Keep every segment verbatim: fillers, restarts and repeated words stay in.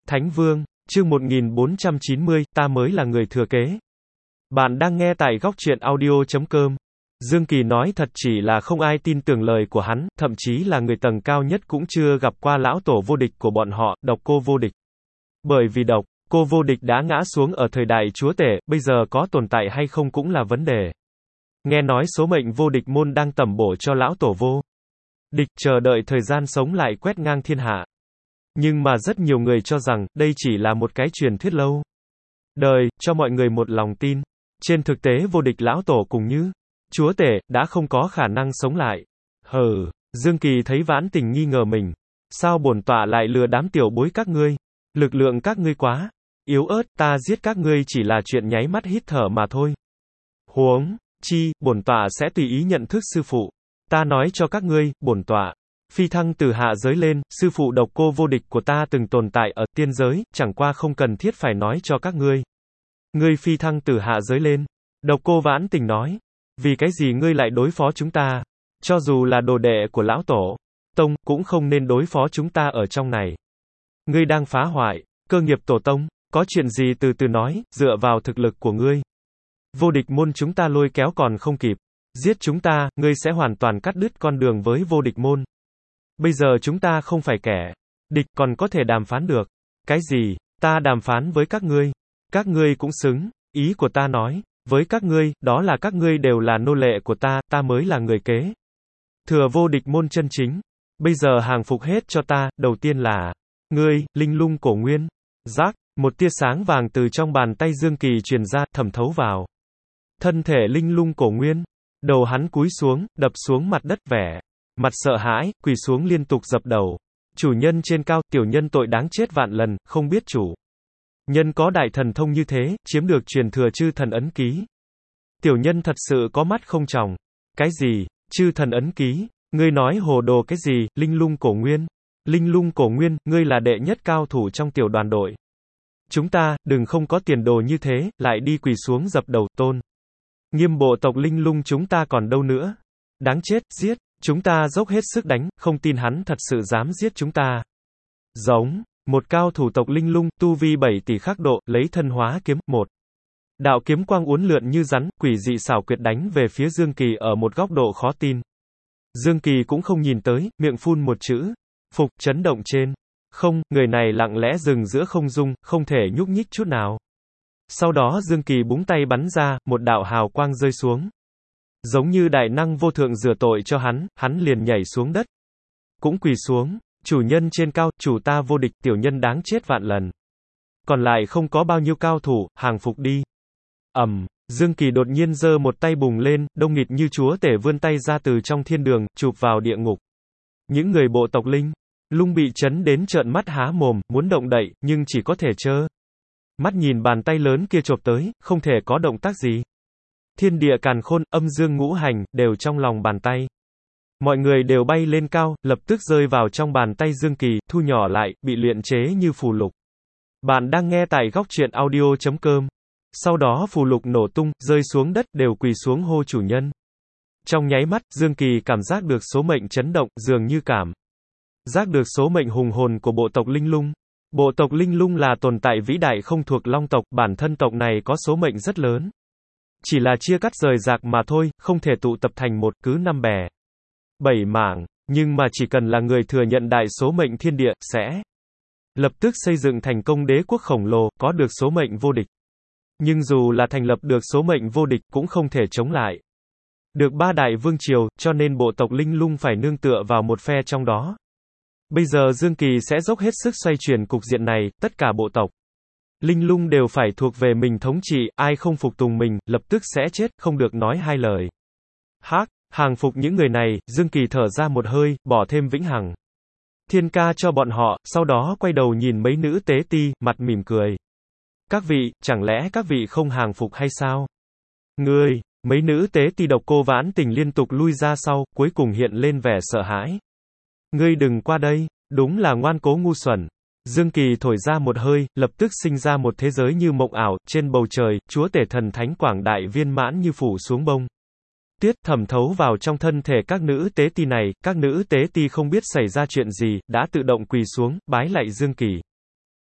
Thánh Vương, chương một nghìn bốn trăm chín mươi, ta mới là người thừa kế. Bạn đang nghe tại góc truyện audio chấm com. Dương Kỳ nói thật chỉ là không ai tin tưởng lời của hắn, thậm chí là người tầng cao nhất cũng chưa gặp qua lão tổ vô địch của bọn họ, Độc Cô Vô Địch. Bởi vì Độc Cô Vô Địch đã ngã xuống ở thời đại chúa tể, bây giờ có tồn tại hay không cũng là vấn đề. Nghe nói số mệnh vô địch môn đang tẩm bổ cho lão tổ vô địch, chờ đợi thời gian sống lại quét ngang thiên hạ. Nhưng mà rất nhiều người cho rằng, đây chỉ là một cái truyền thuyết lâu đời, cho mọi người một lòng tin. Trên thực tế vô địch lão tổ cùng như chúa tể, đã không có khả năng sống lại. Hừ, Dương Kỳ thấy Vãn Tình nghi ngờ mình. Sao bổn tọa lại lừa đám tiểu bối các ngươi? Lực lượng các ngươi quá yếu ớt, ta giết các ngươi chỉ là chuyện nháy mắt hít thở mà thôi. Huống chi, bổn tọa sẽ tùy ý nhận thức sư phụ. Ta nói cho các ngươi, bổn tọa phi thăng từ hạ giới lên, sư phụ Độc Cô Vô Địch của ta từng tồn tại ở tiên giới, chẳng qua không cần thiết phải nói cho các ngươi. Ngươi phi thăng từ hạ giới lên. Độc Cô Vãn Tình nói. Vì cái gì ngươi lại đối phó chúng ta? Cho dù là đồ đệ của lão tổ tông, cũng không nên đối phó chúng ta ở trong này. Ngươi đang phá hoại cơ nghiệp tổ tông, có chuyện gì từ từ nói, dựa vào thực lực của ngươi. Vô địch môn chúng ta lôi kéo còn không kịp. Giết chúng ta, ngươi sẽ hoàn toàn cắt đứt con đường với vô địch môn. Bây giờ chúng ta không phải kẻ địch, còn có thể đàm phán được. Cái gì? Ta đàm phán với các ngươi? Các ngươi cũng xứng. Ý của ta nói với các ngươi, đó là các ngươi đều là nô lệ của ta, ta mới là người kế thừa vô địch môn chân chính. Bây giờ hàng phục hết cho ta, đầu tiên là ngươi, Linh Lung Cổ Nguyên. Rắc, một tia sáng vàng từ trong bàn tay Dương Kỳ truyền ra, thẩm thấu vào thân thể Linh Lung Cổ Nguyên. Đầu hắn cúi xuống, đập xuống mặt đất vẻ mặt sợ hãi, quỳ xuống liên tục dập đầu. Chủ nhân trên cao, tiểu nhân tội đáng chết vạn lần, không biết chủ nhân có đại thần thông như thế, chiếm được truyền thừa chư thần ấn ký. Tiểu nhân thật sự có mắt không tròng. Cái gì? Chư thần ấn ký? Ngươi nói hồ đồ cái gì? Linh Lung Cổ Nguyên? Linh Lung Cổ Nguyên, ngươi là đệ nhất cao thủ trong tiểu đoàn đội. Chúng ta, đừng không có tiền đồ như thế, lại đi quỳ xuống dập đầu, tôn nghiêm bộ tộc Linh Lung chúng ta còn đâu nữa. Đáng chết, giết. Chúng ta dốc hết sức đánh, không tin hắn thật sự dám giết chúng ta. Giống, một cao thủ tộc Linh Lung, tu vi bảy tỷ khắc độ, lấy thân hóa kiếm, một đạo kiếm quang uốn lượn như rắn, quỷ dị xảo quyệt đánh về phía Dương Kỳ ở một góc độ khó tin. Dương Kỳ cũng không nhìn tới, miệng phun một chữ, phục, chấn động trên không, người này lặng lẽ dừng giữa không dung, không thể nhúc nhích chút nào. Sau đó Dương Kỳ búng tay bắn ra, một đạo hào quang rơi xuống. Giống như đại năng vô thượng rửa tội cho hắn, hắn liền nhảy xuống đất. Cũng quỳ xuống, chủ nhân trên cao, chủ ta vô địch, tiểu nhân đáng chết vạn lần. Còn lại không có bao nhiêu cao thủ, hàng phục đi. Ầm, Dương Kỳ đột nhiên giơ một tay bùng lên, đông nghịt như chúa tể vươn tay ra từ trong thiên đường, chụp vào địa ngục. Những người bộ tộc Linh Lung bị chấn đến trợn mắt há mồm, muốn động đậy, nhưng chỉ có thể trơ mắt nhìn bàn tay lớn kia chộp tới, không thể có động tác gì. Thiên địa càn khôn, âm dương ngũ hành, đều trong lòng bàn tay. Mọi người đều bay lên cao, lập tức rơi vào trong bàn tay Dương Kỳ, thu nhỏ lại, bị luyện chế như phù lục. Bạn đang nghe tại góc truyện audio chấm com. Sau đó phù lục nổ tung, rơi xuống đất, đều quỳ xuống hô chủ nhân. Trong nháy mắt, Dương Kỳ cảm giác được số mệnh chấn động, dường như cảm giác được số mệnh hùng hồn của bộ tộc Linh Lung. Bộ tộc Linh Lung là tồn tại vĩ đại không thuộc Long tộc, bản thân tộc này có số mệnh rất lớn. Chỉ là chia cắt rời rạc mà thôi, không thể tụ tập thành một, cứ năm bè bảy mảng, nhưng mà chỉ cần là người thừa nhận đại số mệnh thiên địa, sẽ lập tức xây dựng thành công đế quốc khổng lồ, có được số mệnh vô địch. Nhưng dù là thành lập được số mệnh vô địch, cũng không thể chống lại được ba đại vương triều, cho nên bộ tộc Linh Lung phải nương tựa vào một phe trong đó. Bây giờ Dương Kỳ sẽ dốc hết sức xoay chuyển cục diện này, tất cả bộ tộc Linh Lung đều phải thuộc về mình thống trị, ai không phục tùng mình, lập tức sẽ chết, không được nói hai lời. Hắc, hàng phục những người này, Dương Kỳ thở ra một hơi, bỏ thêm vĩnh hằng thiên ca cho bọn họ, sau đó quay đầu nhìn mấy nữ tế ti, mặt mỉm cười. Các vị, chẳng lẽ các vị không hàng phục hay sao? Ngươi, mấy nữ tế ti Độc Cô Vãn Tình liên tục lui ra sau, cuối cùng hiện lên vẻ sợ hãi. Ngươi đừng qua đây, đúng là ngoan cố ngu xuẩn. Dương Kỳ thổi ra một hơi, lập tức sinh ra một thế giới như mộng ảo, trên bầu trời, chúa tể thần thánh quảng đại viên mãn như phủ xuống bông tuyết, thẩm thấu vào trong thân thể các nữ tế ti này, các nữ tế ti không biết xảy ra chuyện gì, đã tự động quỳ xuống, bái lạy Dương Kỳ.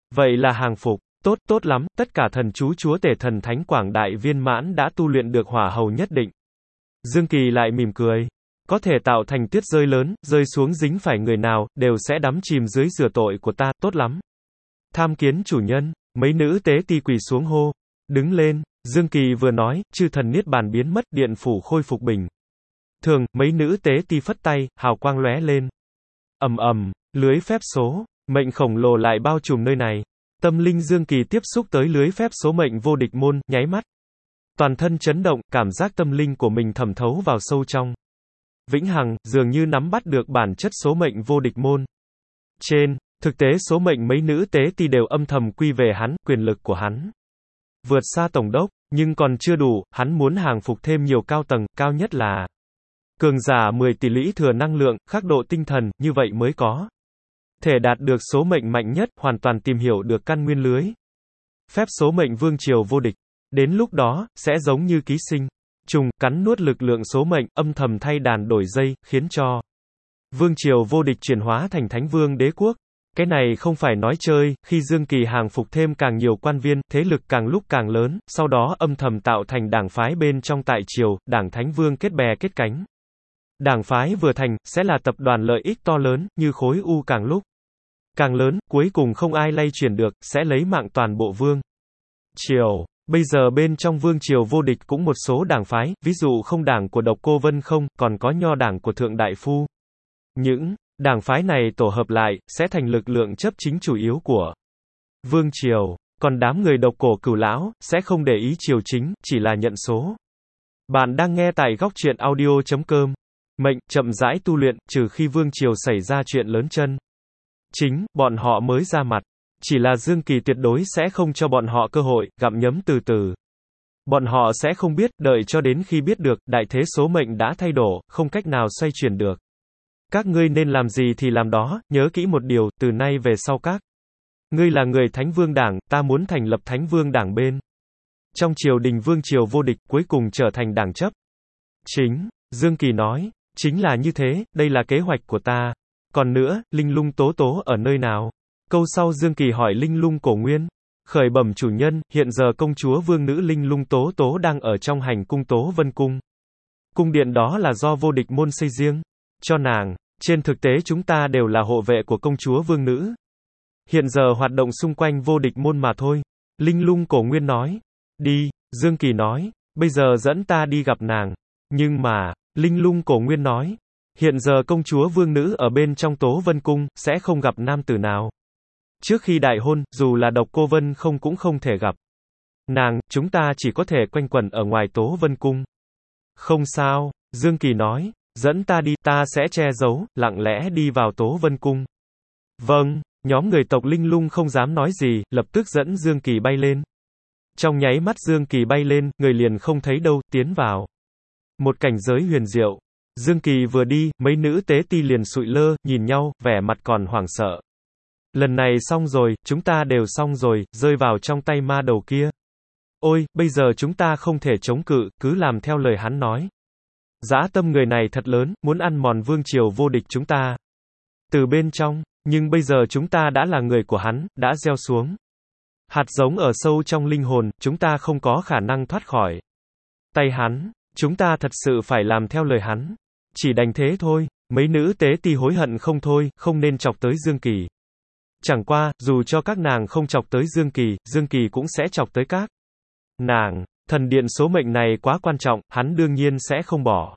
Vậy là hàng phục. Tốt, tốt lắm, tất cả thần chú chúa tể thần thánh quảng đại viên mãn đã tu luyện được hỏa hầu nhất định. Dương Kỳ lại mỉm cười. Có thể tạo thành tuyết rơi lớn, rơi xuống dính phải người nào, đều sẽ đắm chìm dưới rửa tội của ta, tốt lắm. Tham kiến chủ nhân, mấy nữ tế ti quỳ xuống hô. Đứng lên, Dương Kỳ vừa nói, chư thần niết bàn biến mất, điện phủ khôi phục bình thường, mấy nữ tế ti phất tay, hào quang lóe lên. Ầm ầm, lưới phép số, mệnh khổng lồ lại bao trùm nơi này. Tâm linh Dương Kỳ tiếp xúc tới lưới phép số mệnh vô địch môn, nháy mắt. Toàn thân chấn động, cảm giác tâm linh của mình thẩm thấu vào sâu trong. Vĩnh hằng, dường như nắm bắt được bản chất số mệnh vô địch môn. Trên, thực tế số mệnh mấy nữ tế ti đều âm thầm quy về hắn, quyền lực của hắn vượt xa tổng đốc, nhưng còn chưa đủ, hắn muốn hàng phục thêm nhiều cao tầng, cao nhất là cường giả mười tỷ lũy thừa năng lượng, khắc độ tinh thần, như vậy mới có thể đạt được số mệnh mạnh nhất, hoàn toàn tìm hiểu được căn nguyên lưới phép số mệnh vương triều vô địch. Đến lúc đó, sẽ giống như ký sinh trùng, cắn nuốt lực lượng số mệnh, âm thầm thay đàn đổi dây, khiến cho vương triều vô địch chuyển hóa thành thánh vương đế quốc. Cái này không phải nói chơi, khi Dương Kỳ hàng phục thêm càng nhiều quan viên, thế lực càng lúc càng lớn, sau đó âm thầm tạo thành đảng phái bên trong tại triều, đảng thánh vương kết bè kết cánh. Đảng phái vừa thành, sẽ là tập đoàn lợi ích to lớn, như khối u càng lúc càng lớn, cuối cùng không ai lay chuyển được, sẽ lấy mạng toàn bộ vương triều. Bây giờ bên trong vương triều vô địch cũng một số đảng phái, ví dụ không đảng của Độc Cô Vân không, còn có nho đảng của Thượng Đại Phu. Những đảng phái này tổ hợp lại, sẽ thành lực lượng chấp chính chủ yếu của vương triều, còn đám người độc cổ cửu lão, sẽ không để ý triều chính, chỉ là nhận số. Bạn đang nghe tại góc truyện audio chấm com. Mệnh, chậm rãi tu luyện, trừ khi vương triều xảy ra chuyện lớn chân chính, bọn họ mới ra mặt. Chỉ là Dương Kỳ tuyệt đối sẽ không cho bọn họ cơ hội, gặm nhấm từ từ. Bọn họ sẽ không biết, đợi cho đến khi biết được, đại thế số mệnh đã thay đổi, không cách nào xoay chuyển được. Các ngươi nên làm gì thì làm đó, nhớ kỹ một điều, từ nay về sau các ngươi là người Thánh Vương Đảng, ta muốn thành lập Thánh Vương Đảng bên trong triều đình vương triều vô địch, cuối cùng trở thành đảng chấp chính. Dương Kỳ nói, chính là như thế, đây là kế hoạch của ta. Còn nữa, Linh Lung Tố Tố ở nơi nào? Câu sau Dương Kỳ hỏi Linh Lung Cổ Nguyên. Khởi bẩm chủ nhân, hiện giờ công chúa vương nữ Linh Lung Tố Tố đang ở trong hành cung Tố Vân Cung. Cung điện đó là do vô địch môn xây riêng cho nàng. Trên thực tế chúng ta đều là hộ vệ của công chúa vương nữ. Hiện giờ hoạt động xung quanh vô địch môn mà thôi. Linh Lung Cổ Nguyên nói. Đi, Dương Kỳ nói, bây giờ dẫn ta đi gặp nàng. Nhưng mà, Linh Lung Cổ Nguyên nói, hiện giờ công chúa vương nữ ở bên trong Tố Vân Cung, sẽ không gặp nam tử nào. Trước khi đại hôn, dù là Độc Cô Vân không cũng không thể gặp nàng, chúng ta chỉ có thể quanh quẩn ở ngoài Tố Vân Cung. Không sao, Dương Kỳ nói, dẫn ta đi, ta sẽ che giấu, lặng lẽ đi vào Tố Vân Cung. Vâng, nhóm người tộc Linh Lung không dám nói gì, lập tức dẫn Dương Kỳ bay lên. Trong nháy mắt Dương Kỳ bay lên, người liền không thấy đâu, tiến vào một cảnh giới huyền diệu. Dương Kỳ vừa đi, mấy nữ tế ti liền sụi lơ, nhìn nhau, vẻ mặt còn hoảng sợ. Lần này xong rồi, chúng ta đều xong rồi, rơi vào trong tay ma đầu kia. Ôi, bây giờ chúng ta không thể chống cự, cứ làm theo lời hắn nói. Dã tâm người này thật lớn, muốn ăn mòn vương triều vô địch chúng ta từ bên trong, nhưng bây giờ chúng ta đã là người của hắn, đã gieo xuống hạt giống ở sâu trong linh hồn, chúng ta không có khả năng thoát khỏi tay hắn, chúng ta thật sự phải làm theo lời hắn. Chỉ đành thế thôi. Mấy nữ tế ti hối hận không thôi, không nên chọc tới Dương Kỳ. Chẳng qua, dù cho các nàng không chọc tới Dương Kỳ, Dương Kỳ cũng sẽ chọc tới các nàng. Thần điện số mệnh này quá quan trọng, hắn đương nhiên sẽ không bỏ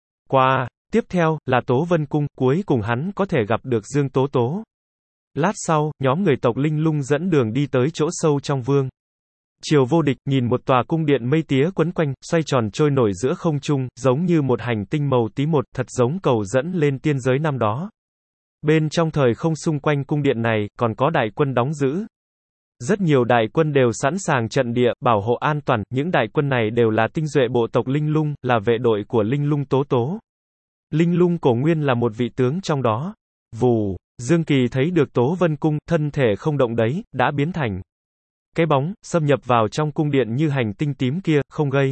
qua. Tiếp theo, là Tố Vân Cung, cuối cùng hắn có thể gặp được Dương Tố Tố. Lát sau, nhóm người tộc Linh Lung dẫn đường đi tới chỗ sâu trong vương triều vô địch, nhìn một tòa cung điện mây tía quấn quanh, xoay tròn trôi nổi giữa không trung, giống như một hành tinh màu tí một, thật giống cầu dẫn lên tiên giới năm đó. Bên trong thời không xung quanh cung điện này, còn có đại quân đóng giữ. Rất nhiều đại quân đều sẵn sàng trận địa, bảo hộ an toàn, những đại quân này đều là tinh duệ bộ tộc Linh Lung, là vệ đội của Linh Lung Tố Tố. Linh Lung Cổ Nguyên là một vị tướng trong đó. Vù, Dương Kỳ thấy được Tố Vân Cung, thân thể không động đấy, đã biến thành cái bóng, xâm nhập vào trong cung điện như hành tinh tím kia, không gây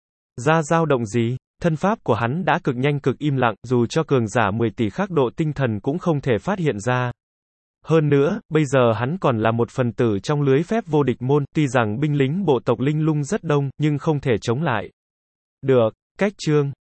ra dao động gì. Thân pháp của hắn đã cực nhanh cực im lặng, dù cho cường giả mười tỷ khắc độ tinh thần cũng không thể phát hiện ra. Hơn nữa, bây giờ hắn còn là một phần tử trong lưới phép vô địch môn, tuy rằng binh lính bộ tộc Linh Lung rất đông, nhưng không thể chống lại được. Cách chương